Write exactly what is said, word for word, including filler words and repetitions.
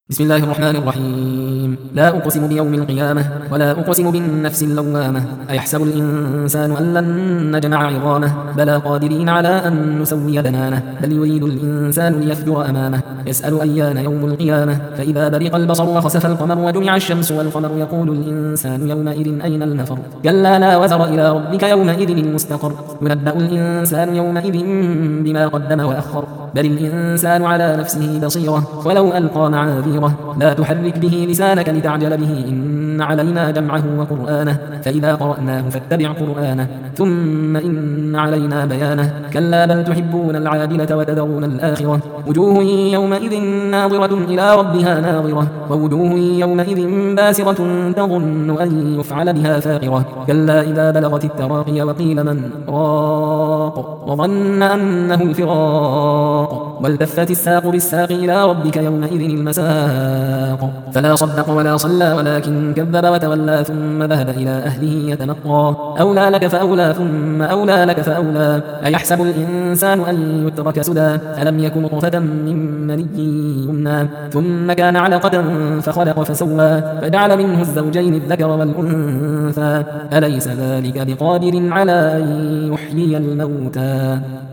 بسم الله الرحمن الرحيم. لا أقسم بيوم القيامة ولا أقسم بالنفس اللوامة. أيحسب الإنسان أن لن نجمع عظامه بلى قادرين على أن نسوي بنانه بل يريد الإنسان ليفجر أمامه يسأل أيان يوم القيامة فإذا برق البصر وخسف القمر وجمع الشمس والقمر يقول الإنسان يومئذ أين المفر كلا لا وزر إلى ربك يومئذ المستقر ينبأ الإنسان يومئذ بما قدم وأخر بل الإنسان على نفسه بصيرة ولو ألقى معاذيره لا تحرك به لسانك لتعجل به إن علينا جمعه وقرآنه فإذا قرأناه فاتبع قرآنه ثم إن علينا بيانه كلا بل تحبون العاجلة وتذرون الآخرة وجوه يومئذ ناظرة إلى ربها ناظرة ووجوه يومئذ باسرة تظن أن يفعل بها فاقرة كلا إذا بلغت التراقي وقيل من راق وظن أنه الفراق والتفت الساق بالساق إلى ربك يومئذ المساق فلا صدق ولا صلى ولكن كذب وتولى ثم ذهب إلى أهله يتمطى أولى لك فأولى ثم أولى لك فأولى أيحسب الإنسان أن يترك سدى ألم يك نطفة من مني يمنى ثم كان علقة فخلق فسوى فجعل منه الزوجين الذكر والأنثى أليس ذلك بقادر على أن يحيي الموتى